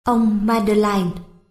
Ông Madeleine.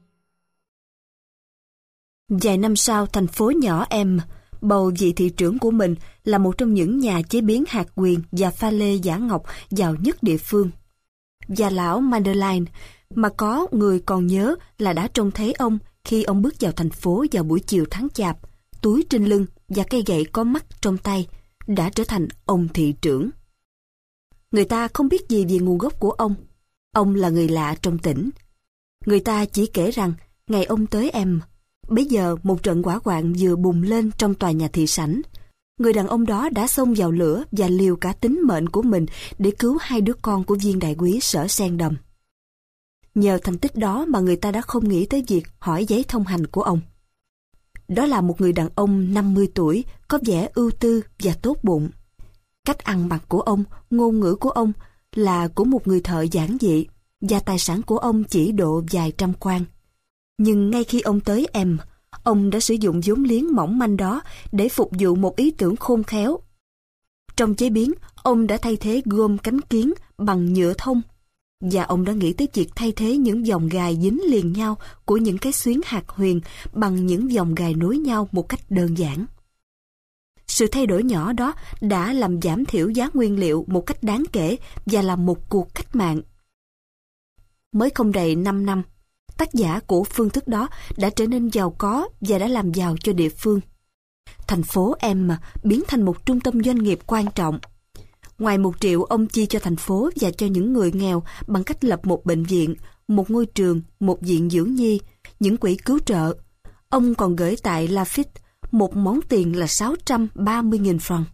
Vài năm sau, thành phố nhỏ em bầu vị thị trưởng của mình là một trong những nhà chế biến hạt quyền và pha lê giả ngọc giàu nhất địa phương. Và lão Madeleine, mà có người còn nhớ là đã trông thấy ông khi ông bước vào thành phố vào buổi chiều tháng Chạp, túi trên lưng và cây gậy có mắt trong tay, đã trở thành ông thị trưởng. Người ta không biết gì về nguồn gốc của ông. Ông là người lạ trong tỉnh. Người ta chỉ kể rằng ngày ông tới em, bấy giờ một trận hỏa hoạn vừa bùng lên trong tòa nhà thị sảnh. Người đàn ông đó đã xông vào lửa và liều cả tính mệnh của mình để cứu hai đứa con của viên đại úy Sở Sen Đầm. Nhờ thành tích đó mà người ta đã không nghĩ tới việc hỏi giấy thông hành của ông. Đó là một người đàn ông 50 tuổi, có vẻ ưu tư và tốt bụng. Cách ăn mặc của ông, ngôn ngữ của ông là của một người thợ giản dị, và tài sản của ông chỉ độ vài trăm quan. Nhưng ngay khi ông tới em, ông đã sử dụng vốn liếng mỏng manh đó để phục vụ một ý tưởng khôn khéo. Trong chế biến, ông đã thay thế gôm cánh kiến bằng nhựa thông, và ông đã nghĩ tới việc thay thế những vòng gài dính liền nhau của những cái xuyến hạt huyền bằng những vòng gài nối nhau một cách đơn giản. Sự thay đổi nhỏ đó đã làm giảm thiểu giá nguyên liệu một cách đáng kể và là một cuộc cách mạng. Mới không đầy 5 năm, tác giả của phương thức đó đã trở nên giàu có và đã làm giàu cho địa phương. Thành phố em biến thành một trung tâm doanh nghiệp quan trọng. Ngoài 1 triệu ông chi cho thành phố và cho những người nghèo bằng cách lập một bệnh viện, một ngôi trường, một viện dưỡng nhi, những quỹ cứu trợ, ông còn gửi tại Lafitte một món tiền là 630.000 franc.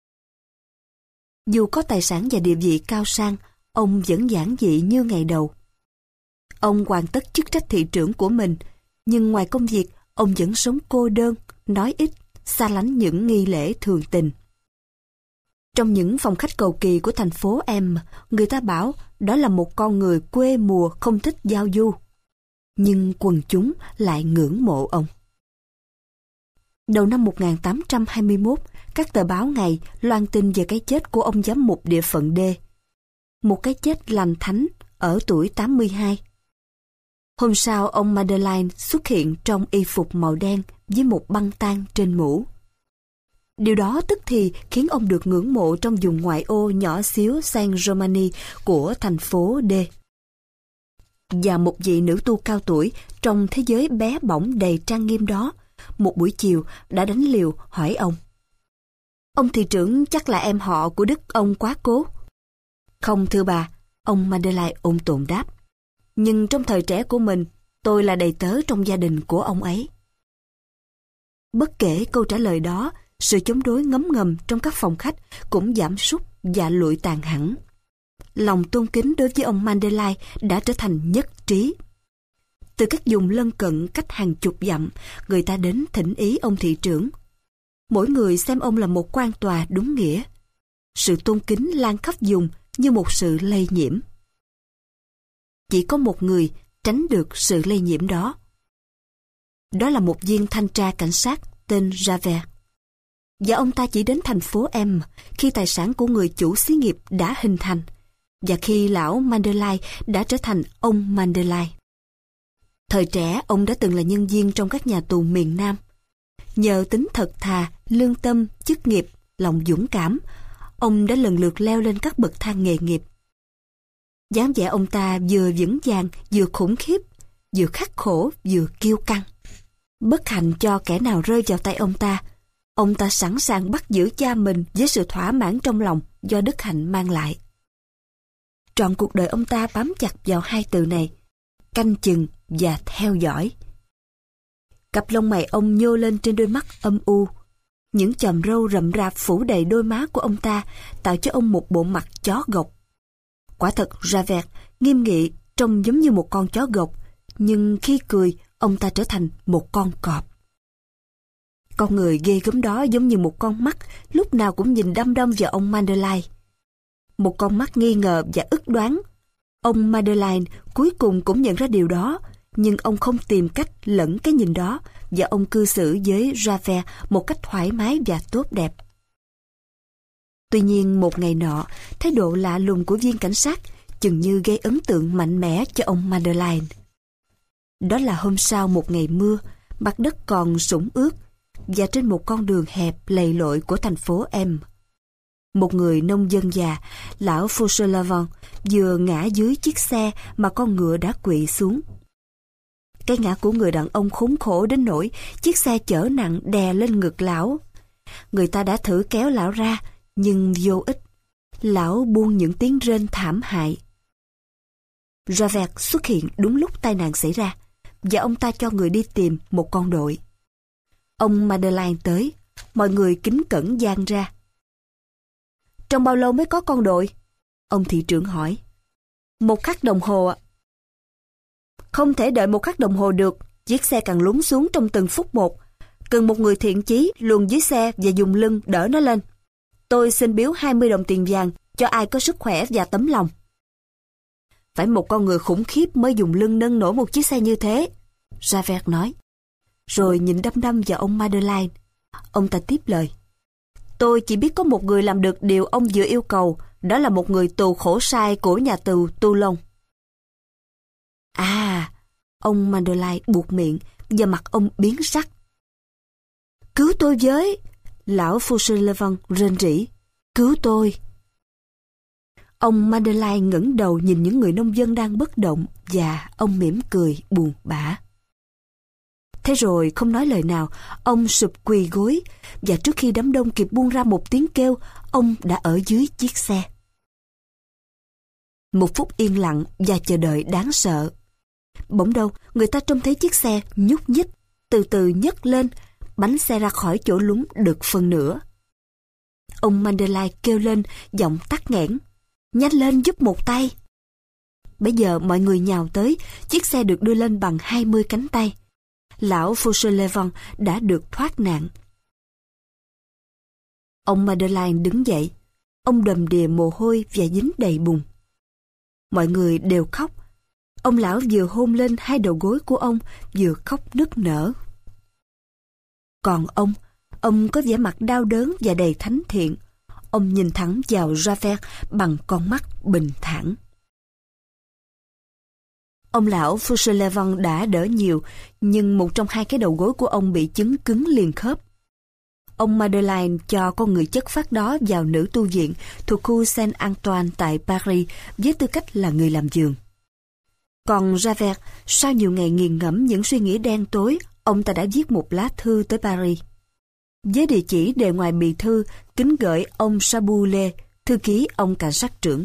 Dù có tài sản và địa vị cao sang, ông vẫn giản dị như ngày đầu. Ông hoàn tất chức trách thị trưởng của mình, nhưng ngoài công việc, ông vẫn sống cô đơn, nói ít, xa lánh những nghi lễ thường tình. Trong những phòng khách cầu kỳ của thành phố em, người ta bảo đó là một con người quê mùa không thích giao du. Nhưng quần chúng lại ngưỡng mộ ông. Đầu năm 1821, các tờ báo ngày loan tin về cái chết của ông giám mục địa phận D. Một cái chết lành thánh ở tuổi 82. Hôm sau, ông Madeleine xuất hiện trong y phục màu đen với một băng tang trên mũ. Điều đó tức thì khiến ông được ngưỡng mộ trong vùng ngoại ô nhỏ xíu Saint-Romani của thành phố D. Và một vị nữ tu cao tuổi trong thế giới bé bỏng đầy trang nghiêm đó, một buổi chiều đã đánh liều hỏi ông: "Ông thị trưởng chắc là em họ của đức ông quá cố?" "Không thưa bà," ông Madeleine ôn tồn đáp. "Nhưng trong thời trẻ của mình, tôi là đầy tớ trong gia đình của ông ấy." Bất kể câu trả lời đó, sự chống đối ngấm ngầm trong các phòng khách cũng giảm sút và lụi tàn hẳn. Lòng tôn kính đối với ông Madeleine đã trở thành nhất trí. Từ các vùng lân cận cách hàng chục dặm, người ta đến thỉnh ý ông thị trưởng. Mỗi người xem ông là một quan tòa đúng nghĩa. Sự tôn kính lan khắp vùng như một sự lây nhiễm. Chỉ có một người tránh được sự lây nhiễm đó. Đó là một viên thanh tra cảnh sát tên Javert. Và ông ta chỉ đến thành phố M khi tài sản của người chủ xí nghiệp đã hình thành, và khi lão Madeleine đã trở thành ông Madeleine. Thời trẻ, ông đã từng là nhân viên trong các nhà tù miền Nam. Nhờ tính thật thà, lương tâm, chức nghiệp, lòng dũng cảm, ông đã lần lượt leo lên các bậc thang nghề nghiệp. Dáng vẻ ông ta vừa vững vàng, vừa khủng khiếp, vừa khắc khổ, vừa kiêu căng. Bất hạnh cho kẻ nào rơi vào tay ông ta sẵn sàng bắt giữ cha mình với sự thỏa mãn trong lòng do đức hạnh mang lại. Trọn cuộc đời ông ta bám chặt vào hai từ này: canh chừng và theo dõi. Cặp lông mày ông nhô lên trên đôi mắt âm u. Những chòm râu rậm rạp phủ đầy đôi má của ông ta, tạo cho ông một bộ mặt chó gộc. Quả thật, Javert nghiêm nghị, trông giống như một con chó gộc, nhưng khi cười, ông ta trở thành một con cọp. Con người ghê gớm đó giống như một con mắt, lúc nào cũng nhìn đăm đăm vào ông Madeleine. Một con mắt nghi ngờ và ức đoán. Ông Madeleine cuối cùng cũng nhận ra điều đó, nhưng ông không tìm cách lẫn cái nhìn đó, và ông cư xử với Javert một cách thoải mái và tốt đẹp. Tuy nhiên một ngày nọ, thái độ lạ lùng của viên cảnh sát chừng như gây ấn tượng mạnh mẽ cho ông Madeleine. Đó là hôm sau một ngày mưa, mặt đất còn sũng ướt, và trên một con đường hẹp lầy lội của thành phố M. Một người nông dân già, lão Fauchelevent, vừa ngã dưới chiếc xe mà con ngựa đã quỵ xuống. Cái ngã của người đàn ông khốn khổ đến nỗi chiếc xe chở nặng đè lên ngực lão. Người ta đã thử kéo lão ra, nhưng vô ích. Lão buông những tiếng rên thảm hại. Javert xuất hiện đúng lúc tai nạn xảy ra, và ông ta cho người đi tìm một con đội. Ông Madeleine tới, mọi người kính cẩn dang ra. Trong bao lâu mới có con đội? Ông thị trưởng hỏi. 1 khắc đồng hồ ạ. Không thể đợi 1 khắc đồng hồ được, chiếc xe càng lún xuống trong từng phút một. Cần một người thiện chí luồn dưới xe và dùng lưng đỡ nó lên. Tôi xin biếu 20 đồng tiền vàng cho ai có sức khỏe và tấm lòng. Phải một con người khủng khiếp mới dùng lưng nâng nổi một chiếc xe như thế, Javert nói. Rồi nhìn đăm đăm vào ông Madeleine. Ông ta tiếp lời. Tôi chỉ biết có một người làm được điều ông vừa yêu cầu, đó là một người tù khổ sai của nhà tù Toulon. À, ông Madeleine buột miệng và mặt ông biến sắc. Cứu tôi với! Lão Fauchelevent rên rỉ. Cứu tôi! Ông Madeleine ngẩng đầu nhìn những người nông dân đang bất động và ông mỉm cười buồn bã. Thế rồi không nói lời nào, ông sụp quỳ gối và trước khi đám đông kịp buông ra một tiếng kêu, ông đã ở dưới chiếc xe. 1 phút yên lặng và chờ đợi đáng sợ. Bỗng đâu, người ta trông thấy chiếc xe nhúc nhích, từ từ nhấc lên, bánh xe ra khỏi chỗ lún được phân nửa. Ông Madeleine kêu lên, giọng tắc nghẽn. Nhanh lên giúp một tay. Bây giờ mọi người nhào tới, chiếc xe được đưa lên bằng 20 cánh tay. Lão Fauchelevent đã được thoát nạn. Ông Madeleine đứng dậy. Ông đầm đìa mồ hôi và dính đầy bùn. Mọi người đều khóc. Ông lão vừa hôn lên 2 đầu gối của ông, vừa khóc nức nở. Còn ông có vẻ mặt đau đớn và đầy thánh thiện. Ông nhìn thẳng vào Javert bằng con mắt bình thản. Ông lão Fauchelevent đã đỡ nhiều, nhưng một trong 2 cái đầu gối của ông bị chứng cứng liền khớp. Ông Madeleine cho con người chất phác đó vào nữ tu viện thuộc khu Saint-Antoine tại Paris với tư cách là người làm giường. Còn Javert, sau nhiều ngày nghiền ngẫm những suy nghĩ đen tối, ông ta đã viết một lá thư tới Paris. Với địa chỉ đề ngoài bì thư, kính gửi ông Saboulé, thư ký ông cảnh sát trưởng.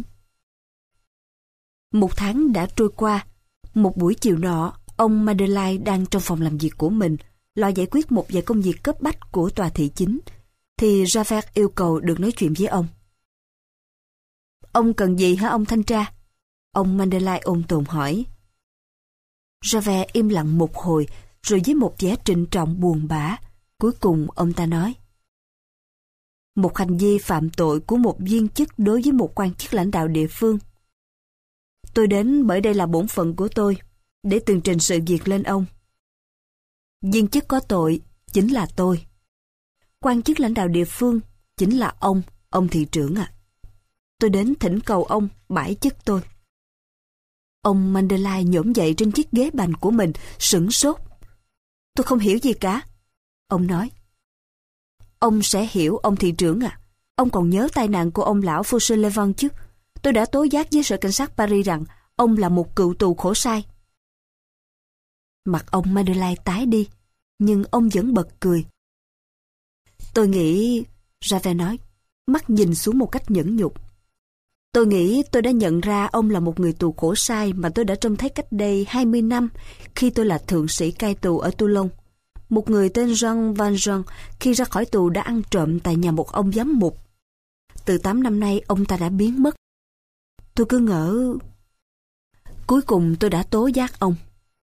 1 tháng đã trôi qua. Một buổi chiều nọ, ông Madeleine đang trong phòng làm việc của mình, lo giải quyết một vài công việc cấp bách của tòa thị chính, thì Javert yêu cầu được nói chuyện với ông. Ông cần gì hả ông thanh tra? Ông Madeleine ôn tồn hỏi. Javert im lặng một hồi, rồi với một vẻ trịnh trọng buồn bã, cuối cùng ông ta nói. Một hành vi phạm tội của một viên chức đối với một quan chức lãnh đạo địa phương. Tôi đến bởi đây là bổn phận của tôi, để tường trình sự việc lên ông. Viên chức có tội chính là tôi. Quan chức lãnh đạo địa phương chính là ông thị trưởng ạ. Tôi đến thỉnh cầu ông bãi chức tôi. Ông Madeleine nhổm dậy trên chiếc ghế bành của mình, sửng sốt. Tôi không hiểu gì cả. Ông nói. Ông sẽ hiểu ông thị trưởng ạ. Ông còn nhớ tai nạn của ông lão Fauchelevent chứ? Tôi đã tố giác với sở cảnh sát Paris rằng ông là một cựu tù khổ sai. Mặt ông Madeleine tái đi, nhưng ông vẫn bật cười. Tôi nghĩ, Javert nói, mắt nhìn xuống một cách nhẫn nhục. Tôi nghĩ tôi đã nhận ra ông là một người tù khổ sai mà tôi đã trông thấy cách đây 20 năm khi tôi là thượng sĩ cai tù ở Toulon. Một người tên Jean Valjean khi ra khỏi tù đã ăn trộm tại nhà một ông giám mục. Từ 8 năm nay ông ta đã biến mất. Tôi cứ ngỡ... Cuối cùng tôi đã tố giác ông.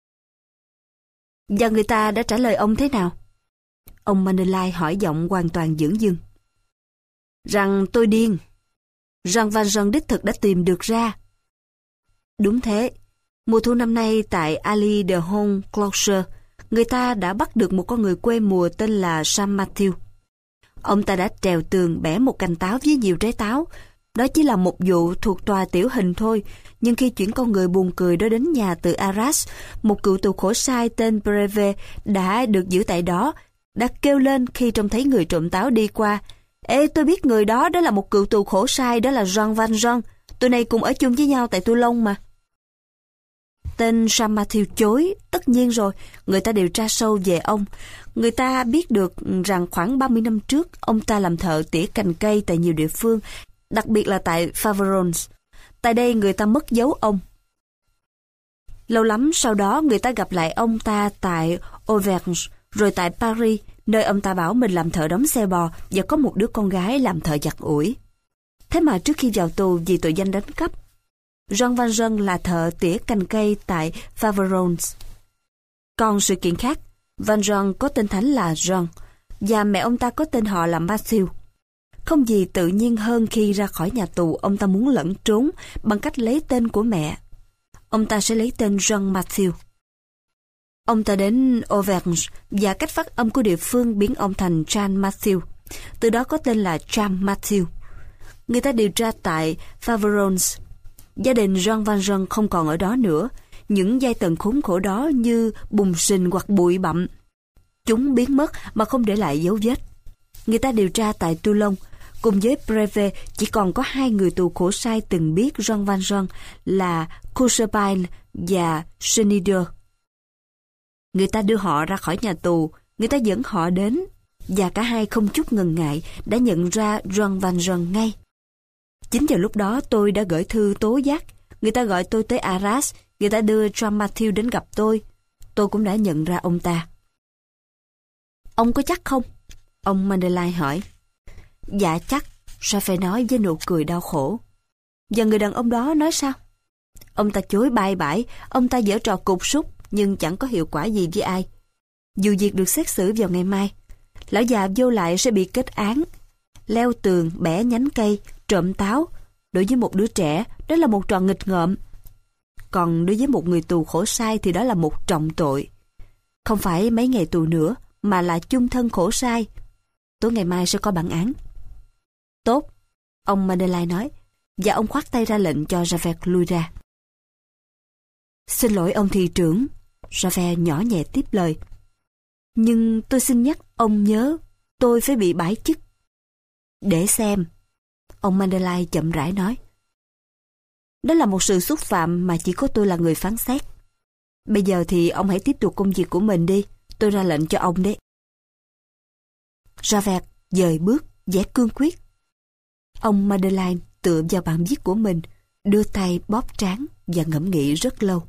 Và người ta đã trả lời ông thế nào? Ông Madeleine hỏi giọng hoàn toàn dửng dưng. Rằng tôi điên. Jean Valjean đích thực đã tìm được ra. Đúng thế. Mùa thu năm nay tại Allée de Honfleur, người ta đã bắt được một con người quê mùa tên là Sam Matthew. Ông ta đã trèo tường bẻ một cành táo với nhiều trái táo, Đó chỉ là một vụ thuộc tòa tiểu hình thôi, nhưng khi chuyển con người buồn cười đó đến nhà từ Arras, một cựu tù khổ sai tên Breve đã được giữ tại đó, đã kêu lên khi trông thấy người trộm táo đi qua. Ê, tôi biết người đó, đó là một cựu tù khổ sai, đó là Jean Valjean. Tụi này cùng ở chung với nhau tại Toulon mà. Tên Jean Mathieu chối, tất nhiên rồi, người ta điều tra sâu về ông. Người ta biết được rằng khoảng 30 năm trước, ông ta làm thợ tỉa cành cây tại nhiều địa phương, đặc biệt là tại Faverolles. Tại đây người ta mất dấu ông. Lâu lắm sau đó người ta gặp lại ông ta tại Auvergne, rồi tại Paris, nơi ông ta bảo mình làm thợ đóng xe bò và có một đứa con gái làm thợ giặt ủi. Thế mà trước khi vào tù vì tội danh đánh cắp, Jean Valjean là thợ tỉa cành cây tại Faverolles. Còn sự kiện khác, Valjean có tên thánh là Jean, và mẹ ông ta có tên họ là Mathieu. Không gì tự nhiên hơn khi ra khỏi nhà tù ông ta muốn lẩn trốn bằng cách lấy tên của mẹ. Ông ta sẽ lấy tên Jean Mathieu. Ông ta đến Auvergne và cách phát âm của địa phương biến ông thành Jean Mathieu. Từ đó có tên là Jean Mathieu. Người ta điều tra tại Faverolles. Gia đình Jean Valjean không còn ở đó nữa. Những giai tầng khốn khổ đó như bùn sình hoặc bụi bặm. Chúng biến mất mà không để lại dấu vết. Người ta điều tra tại Toulon. Cùng với Breve chỉ còn có 2 người tù khổ sai từng biết Jean Valjean là Courchepine và Schneider. Người ta đưa họ ra khỏi nhà tù, người ta dẫn họ đến, và cả hai không chút ngần ngại đã nhận ra Jean Valjean ngay. Chính vào lúc đó tôi đã gửi thư tố giác. Người ta gọi tôi tới Arras, người ta đưa Jean Mathieu đến gặp tôi. Tôi cũng đã nhận ra ông ta. Ông có chắc không? Ông Madeleine hỏi. Dạ chắc, Raphael nói với nụ cười đau khổ. Và người đàn ông đó nói sao? Ông ta chối bai bãi, ông ta giở trò cục súc, nhưng chẳng có hiệu quả gì với ai. Dù việc được xét xử vào ngày mai, lão già vô lại sẽ bị kết án. Leo tường, bẻ nhánh cây, trộm táo. Đối với một đứa trẻ, đó là một trò nghịch ngợm. Còn đối với một người tù khổ sai thì đó là một trọng tội. Không phải mấy ngày tù nữa, mà là chung thân khổ sai. Tối ngày mai sẽ có bản án. Tốt, ông Madeleine nói, và ông khoát tay ra lệnh cho Javert lui ra. Xin lỗi ông thị trưởng, Javert nhỏ nhẹ tiếp lời. Nhưng tôi xin nhắc ông nhớ, tôi phải bị bãi chức. Để xem, ông Madeleine chậm rãi nói. Đó là một sự xúc phạm mà chỉ có tôi là người phán xét. Bây giờ thì ông hãy tiếp tục công việc của mình đi, tôi ra lệnh cho ông đấy. Javert dời bước, vẻ cương quyết. Ông Madeleine tựa vào bàn viết của mình, đưa tay bóp trán và ngẫm nghĩ rất lâu.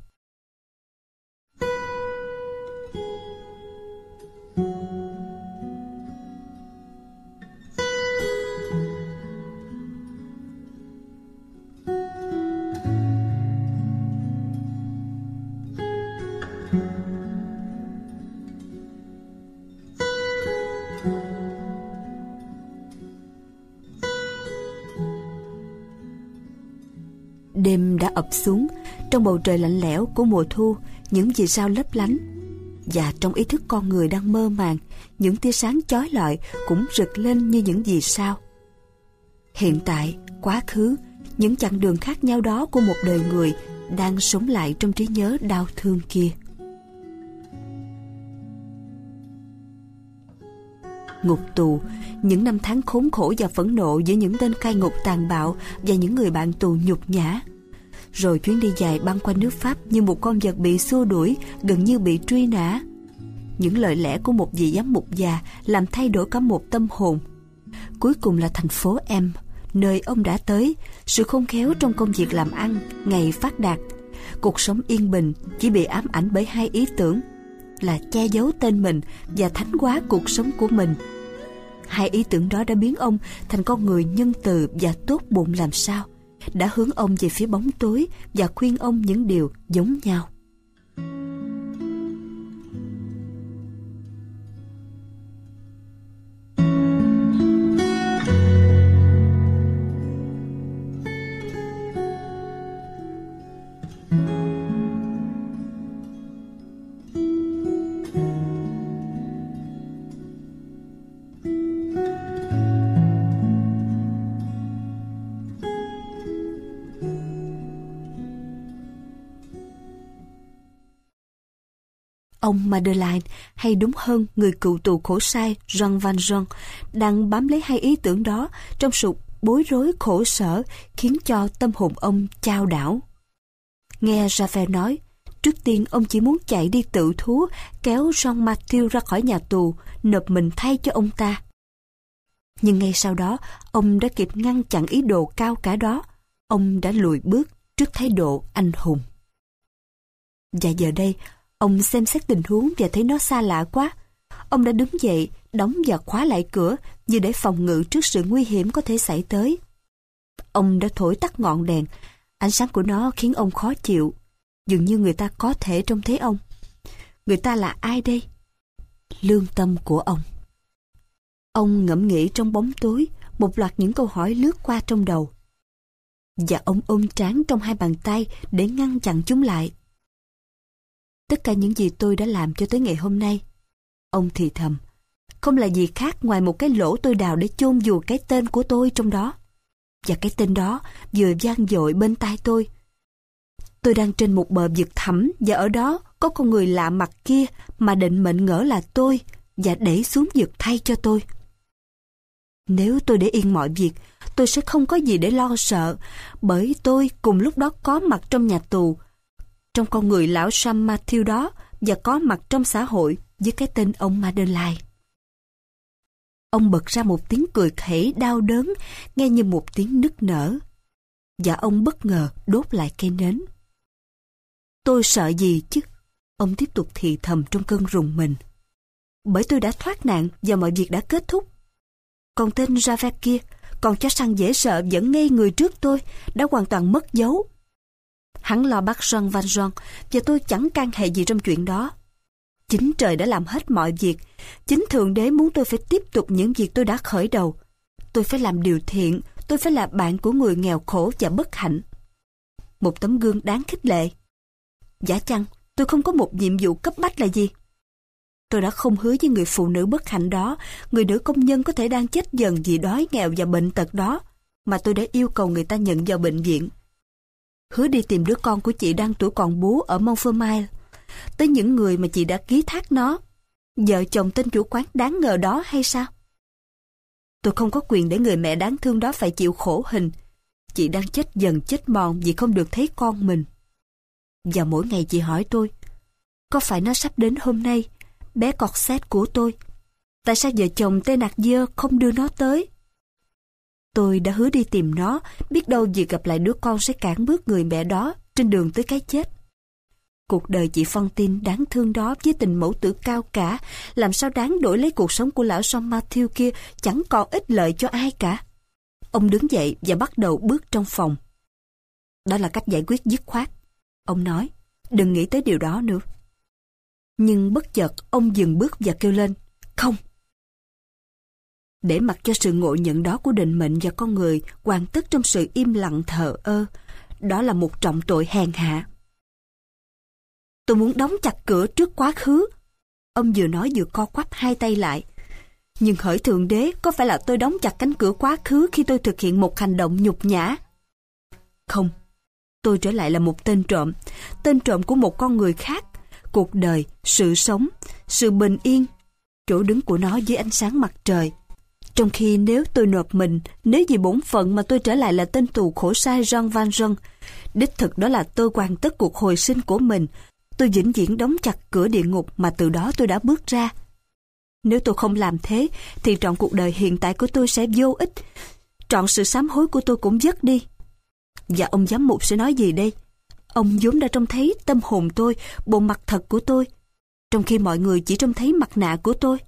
Đêm đã ập xuống, trong bầu trời lạnh lẽo của mùa thu, những vì sao lấp lánh. Và trong ý thức con người đang mơ màng, những tia sáng chói lọi cũng rực lên như những vì sao. Hiện tại, quá khứ, những chặng đường khác nhau đó của một đời người đang sống lại trong trí nhớ đau thương kia. Ngục tù, những năm tháng khốn khổ và phẫn nộ giữa những tên cai ngục tàn bạo và những người bạn tù nhục nhã. Rồi chuyến đi dài băng qua nước Pháp như một con vật bị xua đuổi, gần như bị truy nã. Những lời lẽ của một vị giám mục già làm thay đổi cả một tâm hồn. Cuối cùng là thành phố M, nơi ông đã tới, sự khôn khéo trong công việc làm ăn, ngày phát đạt. Cuộc sống yên bình chỉ bị ám ảnh bởi 2 ý tưởng, là che giấu tên mình và thánh hóa cuộc sống của mình. 2 ý tưởng đó đã biến ông thành con người nhân từ và tốt bụng làm sao, đã hướng ông về phía bóng tối và khuyên ông những điều giống nhau. ông Madeleine, hay đúng hơn người cựu tù khổ sai Jean Valjean, đang bám lấy hai ý tưởng đó trong sự bối rối khổ sở khiến cho tâm hồn ông chao đảo. Nghe Javert nói, trước tiên ông chỉ muốn chạy đi tự thú, kéo Jean Mathieu ra khỏi nhà tù, nộp mình thay cho ông ta. Nhưng ngay sau đó, ông đã kịp ngăn chặn ý đồ cao cả đó. Ông đã lùi bước trước thái độ anh hùng. Và giờ đây, ông xem xét tình huống và thấy nó xa lạ quá. Ông đã đứng dậy, đóng và khóa lại cửa như để phòng ngự trước sự nguy hiểm có thể xảy tới. Ông đã thổi tắt ngọn đèn. Ánh sáng của nó khiến ông khó chịu. Dường như người ta có thể trông thấy ông. Người ta là ai đây? Lương tâm của ông. Ông ngẫm nghĩ trong bóng tối, một loạt những câu hỏi lướt qua trong đầu. Và ông ôm trán trong hai bàn tay để ngăn chặn chúng lại. Tất cả những gì tôi đã làm cho tới ngày hôm nay, ông thì thầm, không là gì khác ngoài một cái lỗ tôi đào để chôn vùi cái tên của tôi trong đó. Và cái tên đó vừa vang dội bên tai tôi. Tôi đang trên một bờ vực thẳm và ở đó có con người lạ mặt kia mà định mệnh ngỡ là tôi và đẩy xuống vực thay cho tôi. Nếu tôi để yên mọi việc, tôi sẽ không có gì để lo sợ, bởi tôi cùng lúc đó có mặt trong nhà tù, trong con người lão Jean Mathieu đó, và có mặt trong xã hội với cái tên ông Madeleine. Ông bật ra một tiếng cười khẩy đau đớn, nghe như một tiếng nức nở. Và ông bất ngờ đốt lại cây nến. Tôi sợ gì chứ? Ông tiếp tục thì thầm trong cơn rùng mình. Bởi tôi đã thoát nạn và mọi việc đã kết thúc. Còn tên Javert kia, còn chó săn dễ sợ vẫn ngây người trước tôi, đã hoàn toàn mất dấu. Hắn lo bắt Jean Valjean và tôi chẳng can hệ gì trong chuyện đó. Chính trời đã làm hết mọi việc. Chính Thượng Đế muốn tôi phải tiếp tục những việc tôi đã khởi đầu. Tôi phải làm điều thiện, tôi phải là bạn của người nghèo khổ và bất hạnh. Một tấm gương đáng khích lệ. Giả chăng tôi không có một nhiệm vụ cấp bách là gì? Tôi đã không hứa với người phụ nữ bất hạnh đó, người nữ công nhân có thể đang chết dần vì đói nghèo và bệnh tật đó, mà tôi đã yêu cầu người ta nhận vào bệnh viện. Hứa đi tìm đứa con của chị đang tuổi còn bú ở Montfermeil, tới những người mà chị đã ký thác nó, vợ chồng tên chủ quán đáng ngờ đó hay sao? Tôi không có quyền để người mẹ đáng thương đó phải chịu khổ hình. Chị đang chết dần chết mòn vì không được thấy con mình. Và mỗi ngày chị hỏi tôi, có phải nó sắp đến hôm nay, bé Corset của tôi? Tại sao vợ chồng Thénardier không đưa nó tới? Tôi đã hứa đi tìm nó, biết đâu việc gặp lại đứa con sẽ cản bước người mẹ đó trên đường tới cái chết. Cuộc đời chị Fantine đáng thương đó với tình mẫu tử cao cả, làm sao đáng đổi lấy cuộc sống của lão Jean Mathieu kia, chẳng còn ích lợi cho ai cả. Ông đứng dậy và bắt đầu bước trong phòng. Đó là cách giải quyết dứt khoát. Ông nói, đừng nghĩ tới điều đó nữa. Nhưng bất chợt ông dừng bước và kêu lên, không. Để mặc cho sự ngộ nhận đó của định mệnh và con người hoàn tất trong sự im lặng thờ ơ, đó là một trọng tội hèn hạ. Tôi muốn đóng chặt cửa trước quá khứ. Ông vừa nói vừa co quắp hai tay lại. Nhưng hỡi Thượng Đế, có phải là tôi đóng chặt cánh cửa quá khứ khi tôi thực hiện một hành động nhục nhã? Không, tôi trở lại là một tên trộm của một con người khác. Cuộc đời, sự sống, sự bình yên, chỗ đứng của nó dưới ánh sáng mặt trời. Trong khi nếu tôi nộp mình, nếu vì bổn phận mà tôi trở lại là tên tù khổ sai Jean Valjean, đích thực đó là tôi hoàn tất cuộc hồi sinh của mình. Tôi vĩnh viễn đóng chặt cửa địa ngục mà từ đó tôi đã bước ra. Nếu tôi không làm thế, thì trọn cuộc đời hiện tại của tôi sẽ vô ích. Trọn sự sám hối của tôi cũng dứt đi. Và ông giám mục sẽ nói gì đây? Ông vốn đã trông thấy tâm hồn tôi, bộ mặt thật của tôi, trong khi mọi người chỉ trông thấy mặt nạ của tôi.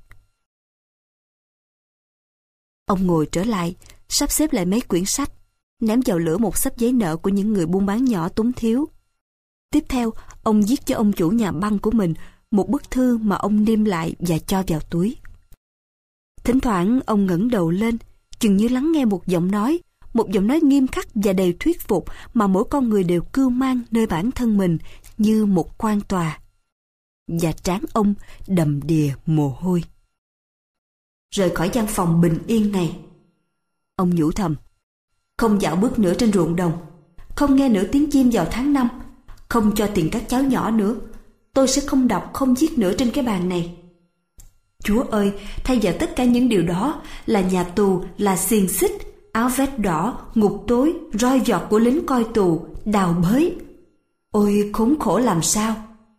Ông ngồi trở lại, sắp xếp lại mấy quyển sách, ném vào lửa một xấp giấy nợ của những người buôn bán nhỏ túng thiếu. Tiếp theo, ông viết cho ông chủ nhà băng của mình một bức thư mà ông niêm lại và cho vào túi. Thỉnh thoảng ông ngẩng đầu lên, chừng như lắng nghe một giọng nói nghiêm khắc và đầy thuyết phục mà mỗi con người đều cưu mang nơi bản thân mình như một quan tòa. Và trán ông đầm đìa mồ hôi. Rời khỏi gian phòng bình yên này, ông nhủ thầm, không dạo bước nữa trên ruộng đồng, không nghe nửa tiếng chim vào tháng 5, không cho tiền các cháu nhỏ nữa. tôi sẽ không đọc, không viết nữa trên cái bàn này. Chúa ơi, thay vào tất cả những điều đó là nhà tù, là xiềng xích, áo vest đỏ, ngục tối, roi giọt của lính coi tù, đào bới. Ôi khốn khổ làm sao!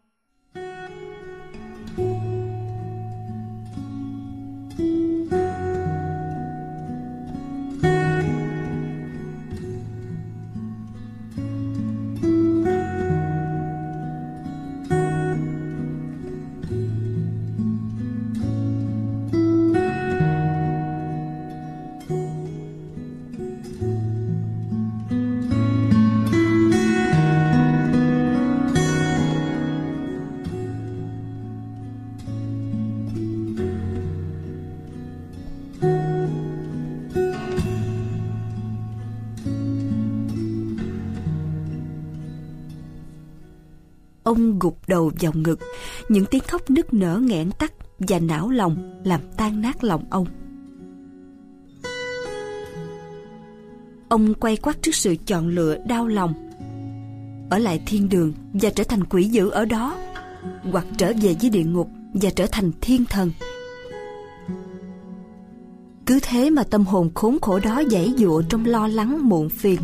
Ông gục đầu vào ngực, những tiếng khóc nức nở nghẹn tắt và não lòng làm tan nát lòng ông. Ông quay quắt trước sự chọn lựa đau lòng: ở lại thiên đường và trở thành quỷ dữ ở đó, hoặc trở về với địa ngục và trở thành thiên thần. Cứ thế mà tâm hồn khốn khổ đó giãy giụa trong lo lắng muộn phiền.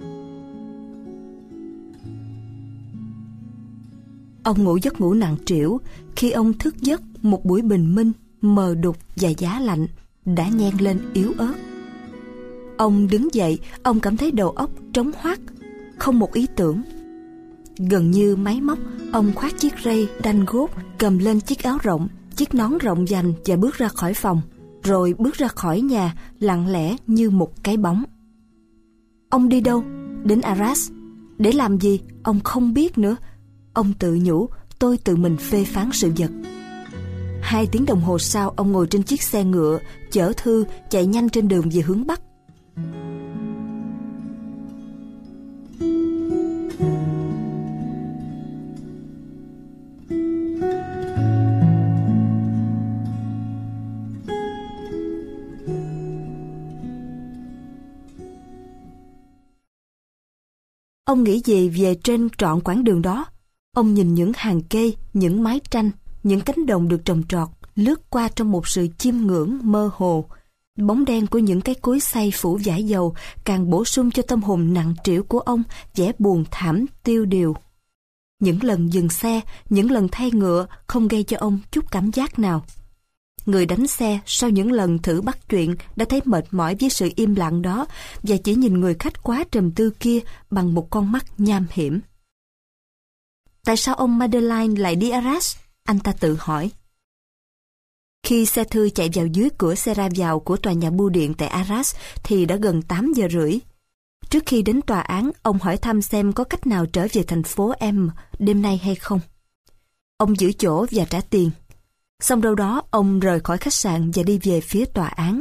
Ông ngủ giấc ngủ nặng trĩu. Khi ông thức giấc, một buổi bình minh mờ đục và giá lạnh đã nhen lên yếu ớt. Ông đứng dậy, ông cảm thấy đầu óc trống hoác, không một ý tưởng. Gần như máy móc, ông khoác chiếc ray đanh gốt, cầm lên chiếc áo rộng, chiếc nón rộng vành và bước ra khỏi phòng, rồi bước ra khỏi nhà lặng lẽ như một cái bóng. Ông đi đâu? Đến Arras. Để làm gì? Ông không biết nữa. Ông tự nhủ, tôi tự mình phê phán sự vật. 2 tiếng đồng hồ sau, ông ngồi trên chiếc xe ngựa chở thư chạy nhanh trên đường về hướng Bắc. Ông nghĩ gì về trên trọn quãng đường đó? Ông nhìn những hàng cây, những mái tranh, những cánh đồng được trồng trọt lướt qua trong một sự chiêm ngưỡng mơ hồ. Bóng đen của những cái cối xay phủ vải dầu càng bổ sung cho tâm hồn nặng trĩu của ông vẻ buồn thảm tiêu điều. Những lần dừng xe, những lần thay ngựa không gây cho ông chút cảm giác nào. Người đánh xe sau những lần thử bắt chuyện đã thấy mệt mỏi với sự im lặng đó và chỉ nhìn người khách quá trầm tư kia bằng một con mắt nham hiểm. Tại sao ông Madeleine lại đi Arras? Anh ta tự hỏi. Khi xe thư chạy vào dưới cửa xe ra vào của tòa nhà bưu điện tại Arras thì đã gần 8 giờ rưỡi. Trước khi đến tòa án, ông hỏi thăm xem có cách nào trở về thành phố M đêm nay hay không. Ông giữ chỗ và trả tiền. Xong đâu đó, ông rời khỏi khách sạn và đi về phía tòa án.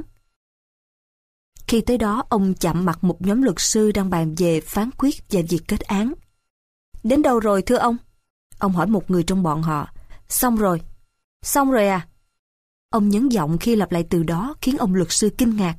Khi tới đó, ông chạm mặt một nhóm luật sư đang bàn về phán quyết và việc kết án. Đến đâu rồi thưa ông? Ông hỏi một người trong bọn họ. Xong rồi. Xong rồi à? Ông nhấn giọng khi lặp lại từ đó khiến ông luật sư kinh ngạc.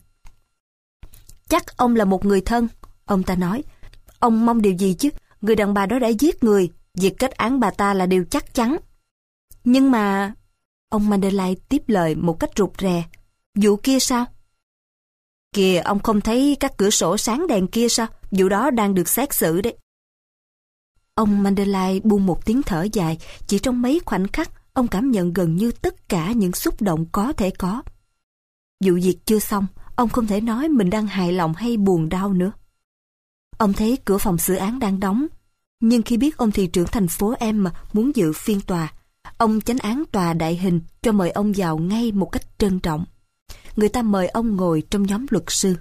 Chắc ông là một người thân, ông ta nói. Ông mong điều gì chứ? Người đàn bà đó đã giết người. Việc kết án bà ta là điều chắc chắn. Nhưng mà... Ông Madeleine tiếp lời một cách rụt rè. Vụ kia sao? Kìa, ông không thấy các cửa sổ sáng đèn kia sao? Vụ đó đang được xét xử đấy. Ông Madeleine buông một tiếng thở dài. Chỉ trong mấy khoảnh khắc, ông cảm nhận gần như tất cả những xúc động có thể có. Vụ việc chưa xong, ông không thể nói mình đang hài lòng hay buồn đau nữa. Ông thấy cửa phòng xử án đang đóng. Nhưng khi biết ông thị trưởng thành phố M muốn dự phiên tòa, ông chánh án tòa đại hình cho mời ông vào ngay một cách trân trọng. Người ta mời ông ngồi trong nhóm luật sư.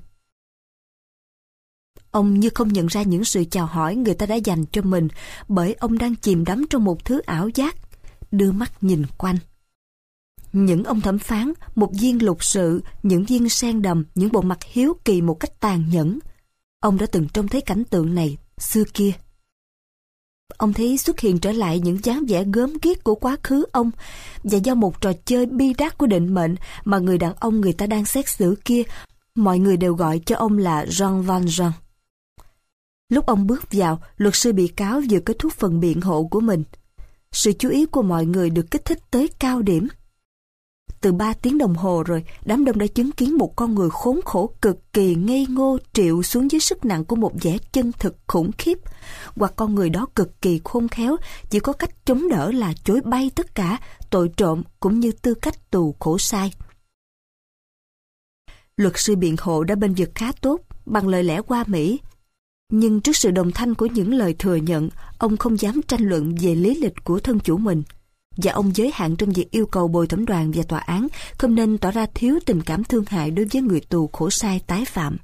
Ông như không nhận ra những sự chào hỏi người ta đã dành cho mình, bởi ông đang chìm đắm trong một thứ ảo giác, đưa mắt nhìn quanh. Những ông thẩm phán, một viên luật sự, những viên sen đầm, những bộ mặt hiếu kỳ một cách tàn nhẫn. Ông đã từng trông thấy cảnh tượng này xưa kia. Ông thấy xuất hiện trở lại những dáng vẻ gớm ghiếc của quá khứ ông, và do một trò chơi bi đát của định mệnh mà người đàn ông người ta đang xét xử kia, mọi người đều gọi cho ông là Jean Valjean. Lúc ông bước vào, luật sư bị cáo vừa kết thúc phần biện hộ của mình. Sự chú ý của mọi người được kích thích tới cao điểm. Từ 3 tiếng đồng hồ rồi, đám đông đã chứng kiến một con người khốn khổ cực kỳ ngây ngô triệu xuống dưới sức nặng của một vẻ chân thực khủng khiếp. Hoặc con người đó cực kỳ khôn khéo, chỉ có cách chống đỡ là chối bay tất cả, tội trộm cũng như tư cách tù khổ sai. Luật sư biện hộ đã bênh vực khá tốt, bằng lời lẽ hoa mỹ. Nhưng trước sự đồng thanh của những lời thừa nhận, ông không dám tranh luận về lý lịch của thân chủ mình. Và ông giới hạn trong việc yêu cầu bồi thẩm đoàn và tòa án không nên tỏ ra thiếu tình cảm thương hại đối với người tù khổ sai tái phạm.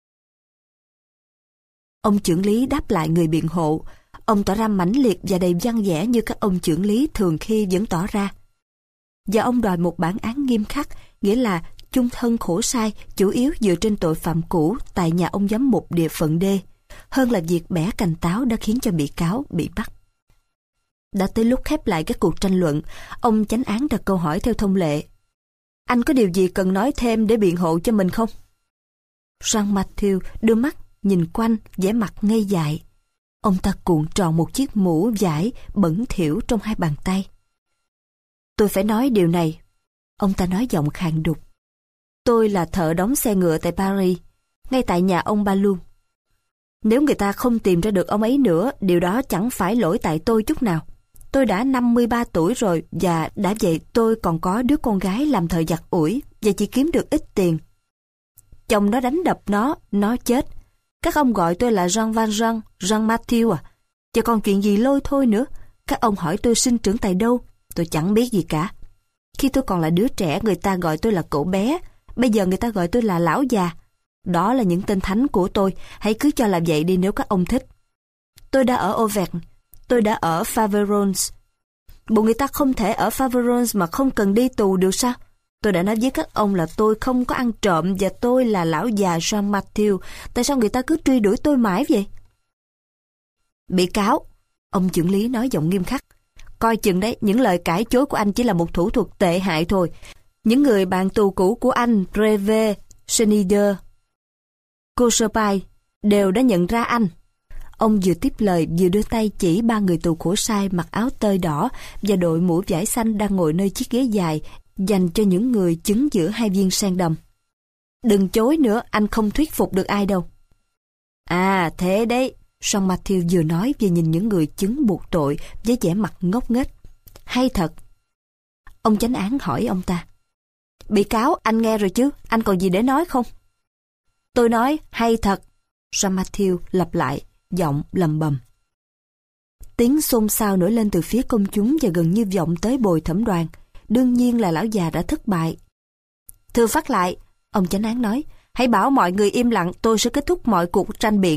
Ông chưởng lý đáp lại người biện hộ. Ông tỏ ra mãnh liệt và đầy văn vẻ như các ông chưởng lý thường khi vẫn tỏ ra. Và ông đòi một bản án nghiêm khắc, nghĩa là chung thân khổ sai chủ yếu dựa trên tội phạm cũ tại nhà ông giám mục địa phận D, hơn là việc bẻ cành táo đã khiến cho bị cáo bị bắt. Đã tới lúc khép lại các cuộc tranh luận, ông chánh án đặt câu hỏi theo thông lệ. Anh có điều gì cần nói thêm để biện hộ cho mình không? Jean Mathieu đưa mắt nhìn quanh, vẻ mặt ngây dại. Ông ta cuộn tròn một chiếc mũ vải bẩn thỉu trong 2 bàn tay. Tôi phải nói điều này. Ông ta nói giọng khàn đục. Tôi là thợ đóng xe ngựa tại Paris, ngay tại nhà ông Balou. Nếu người ta không tìm ra được ông ấy nữa, điều đó chẳng phải lỗi tại tôi chút nào. Tôi đã 53 tuổi rồi và đã vậy tôi còn có đứa con gái làm thợ giặt ủi và chỉ kiếm được ít tiền. Chồng nó đánh đập nó chết. Các ông gọi tôi là Jean Valjean, Jean Mathieu à? Và còn chuyện gì lôi thôi nữa. Các ông hỏi tôi sinh trưởng tại đâu, tôi chẳng biết gì cả. Khi tôi còn là đứa trẻ người ta gọi tôi là cậu bé, bây giờ người ta gọi tôi là lão già. Đó là những tên thánh của tôi, hãy cứ cho là vậy đi nếu các ông thích. Tôi đã ở Auvergne, tôi đã ở Faverolles. Bộ người ta không thể ở Faverolles mà không cần đi tù được sao? Tôi đã nói với các ông là tôi không có ăn trộm và tôi là lão già Jean Mathieu. Tại sao người ta cứ truy đuổi tôi mãi vậy? Bị cáo, ông chưởng lý nói giọng nghiêm khắc. Coi chừng đấy, những lời cãi chối của anh chỉ là một thủ thuật tệ hại thôi. Những người bạn tù cũ của anh, Brevet, Schneider, Cochepaille, đều đã nhận ra anh. Ông vừa tiếp lời vừa đưa tay chỉ 3 người tù khổ sai mặc áo tơi đỏ và đội mũ vải xanh đang ngồi nơi chiếc ghế dài dành cho những người chứng giữa 2 viên sen đầm. Đừng chối nữa, anh không thuyết phục được ai đâu. À thế đấy, Jean Mathieu vừa nói vừa nhìn những người chứng buộc tội với vẻ mặt ngốc nghếch. Hay thật. Ông chánh án hỏi ông ta. Bị cáo, anh nghe rồi chứ, anh còn gì để nói không? Tôi nói hay thật. Jean Mathieu lặp lại, giọng lầm bầm. Tiếng xôn xao nổi lên từ phía công chúng và gần như vọng tới bồi thẩm đoàn. Đương nhiên là lão già đã thất bại. Thưa phát lại, ông chánh án nói, hãy bảo mọi người im lặng, tôi sẽ kết thúc mọi cuộc tranh biện.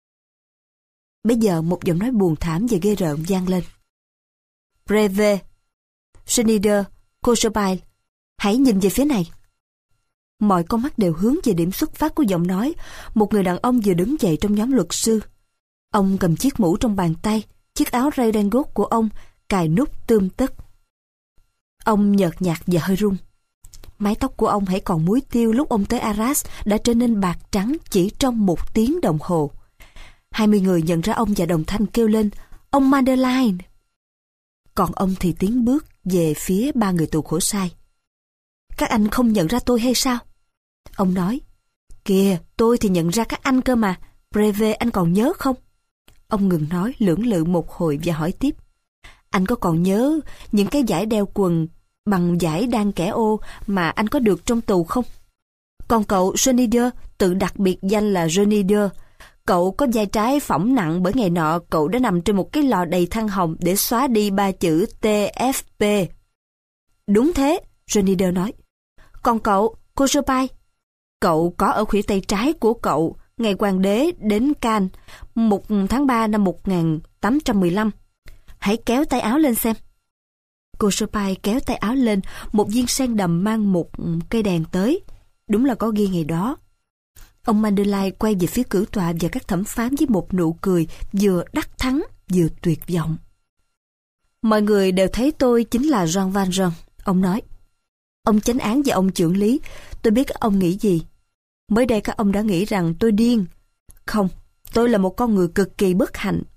Bây giờ một giọng nói buồn thảm và ghê rợn vang lên. Brevet, Schneider, Cochepaille, hãy nhìn về phía này. Mọi con mắt đều hướng về điểm xuất phát của giọng nói. Một người đàn ông vừa đứng dậy trong nhóm luật sư. Ông cầm chiếc mũ trong bàn tay, chiếc áo ray đen gốt của ông cài nút tươm tất. Ông nhợt nhạt và hơi run. Mái tóc của ông hãy còn muối tiêu lúc ông tới Arras đã trở nên bạc trắng chỉ trong 1 tiếng đồng hồ. 20 người nhận ra ông và đồng thanh kêu lên, ông Madeleine. Còn ông thì tiến bước về phía 3 người tù khổ sai. Các anh không nhận ra tôi hay sao? Ông nói, kìa, tôi thì nhận ra các anh cơ mà. Brevet, anh còn nhớ không? Ông ngừng nói lưỡng lự một hồi và hỏi tiếp. Anh có còn nhớ những cái dải đeo quần bằng dải đan kẻ ô mà anh có được trong tù không? Còn cậu Schneider, tự đặt biệt danh là Schneider, cậu có vai trái phỏng nặng bởi ngày nọ cậu đã nằm trên một cái lò đầy than hồng để xóa đi 3 chữ TFP. Đúng thế, Schneider nói. Còn cậu, Cochepaille, cậu có ở khuỷu tay trái của cậu ngày hoàng đế đến Cannes 1 tháng 3 năm 1815. Hãy kéo tay áo lên xem. Cochepaille kéo tay áo lên, một viên sen đầm mang một cây đèn tới. Đúng là có ghi ngày đó. Ông Madeleine quay về phía cử tọa và các thẩm phán với một nụ cười vừa đắc thắng vừa tuyệt vọng. Mọi người đều thấy tôi chính là Jean Valjean, ông nói. Ông chánh án và ông chưởng lý, tôi biết các ông nghĩ gì. Mới đây các ông đã nghĩ rằng tôi điên. Không, tôi là một con người cực kỳ bất hạnh.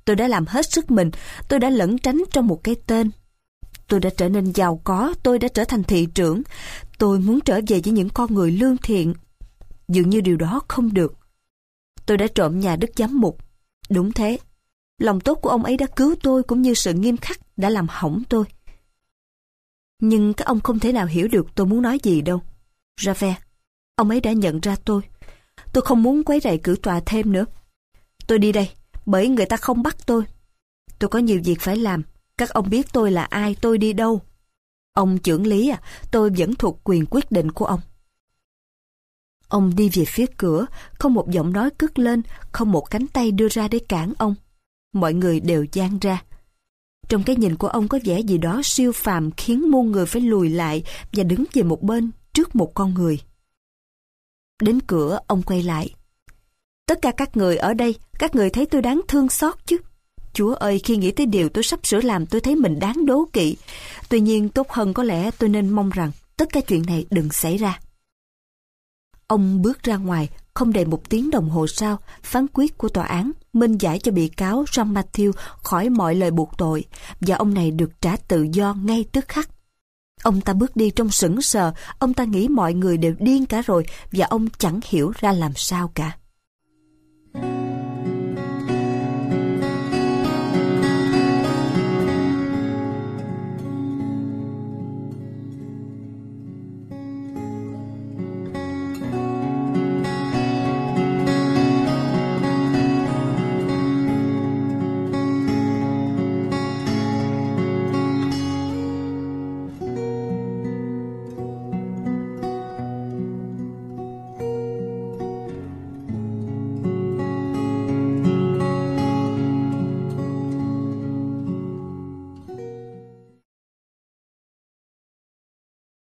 Tôi đã làm hết sức mình, tôi đã lẩn tránh trong một cái tên. Tôi đã trở nên giàu có, tôi đã trở thành thị trưởng. Tôi muốn trở về với những con người lương thiện. Dường như điều đó không được. Tôi đã trộm nhà đức giám mục. Đúng thế. Lòng tốt của ông ấy đã cứu tôi, cũng như sự nghiêm khắc đã làm hỏng tôi. Nhưng các ông không thể nào hiểu được tôi muốn nói gì đâu. Javert, ông ấy đã nhận ra tôi. Tôi không muốn quấy rầy cử tòa thêm nữa. Tôi đi đây, bởi người ta không bắt tôi. Tôi có nhiều việc phải làm. Các ông biết tôi là ai, tôi đi đâu. Ông chưởng lý à, tôi vẫn thuộc quyền quyết định của ông. Ông đi về phía cửa, không một giọng nói cất lên, không một cánh tay đưa ra để cản ông. Mọi người đều dang ra. Trong cái nhìn của ông có vẻ gì đó siêu phàm khiến muôn người phải lùi lại và đứng về một bên trước một con người. Đến cửa, ông quay lại. Tất cả các người ở đây, các người thấy tôi đáng thương xót chứ? Chúa ơi, khi nghĩ tới điều tôi sắp sửa làm, tôi thấy mình đáng đố kỵ. Tuy nhiên, tốt hơn có lẽ tôi nên mong rằng tất cả chuyện này đừng xảy ra. Ông bước ra ngoài, không đầy một tiếng đồng hồ sau, phán quyết của tòa án minh giải cho bị cáo Jean-Mathieu khỏi mọi lời buộc tội, và ông này được trả tự do ngay tức khắc. Ông ta bước đi trong sững sờ, ông ta nghĩ mọi người đều điên cả rồi, và ông chẳng hiểu ra làm sao cả.